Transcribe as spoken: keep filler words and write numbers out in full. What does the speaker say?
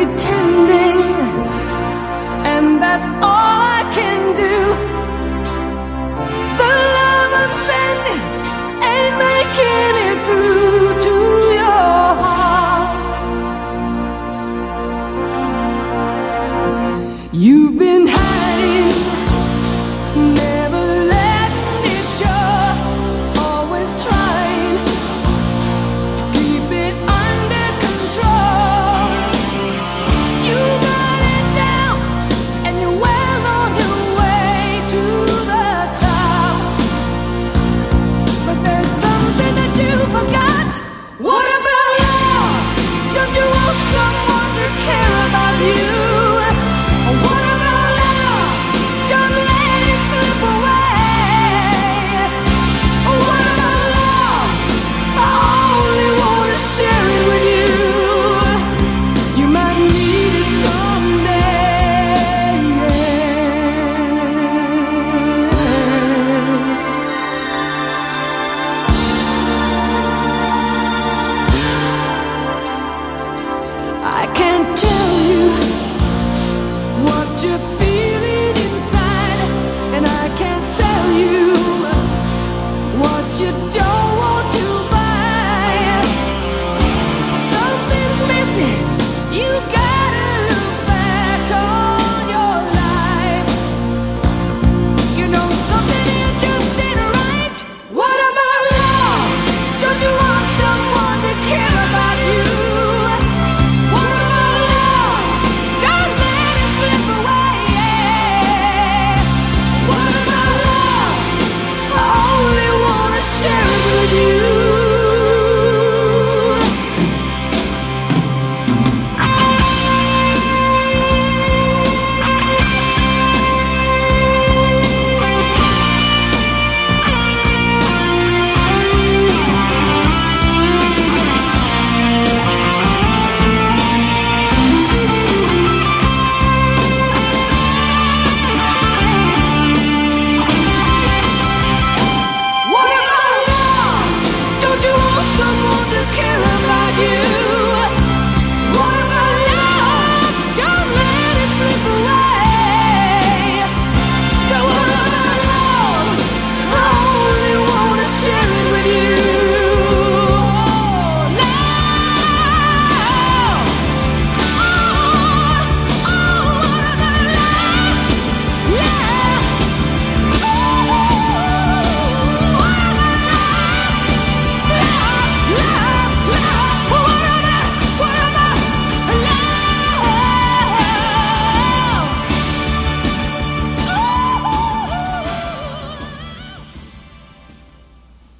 pretending, and that's all I can do. The love I'm sending ain't making it through to your heart. You've been hiding, never letting it show, always trying to keep it under control. You got it down, and you're well on your way to the top. But there's something that you forgot. What about love? Don't you want someone to care about you? What about love? Don't let it slip away. What about love? I only want to share it with you. You might need it someday. I can't tell you what you're feeling inside, and I can't sell you what you don't.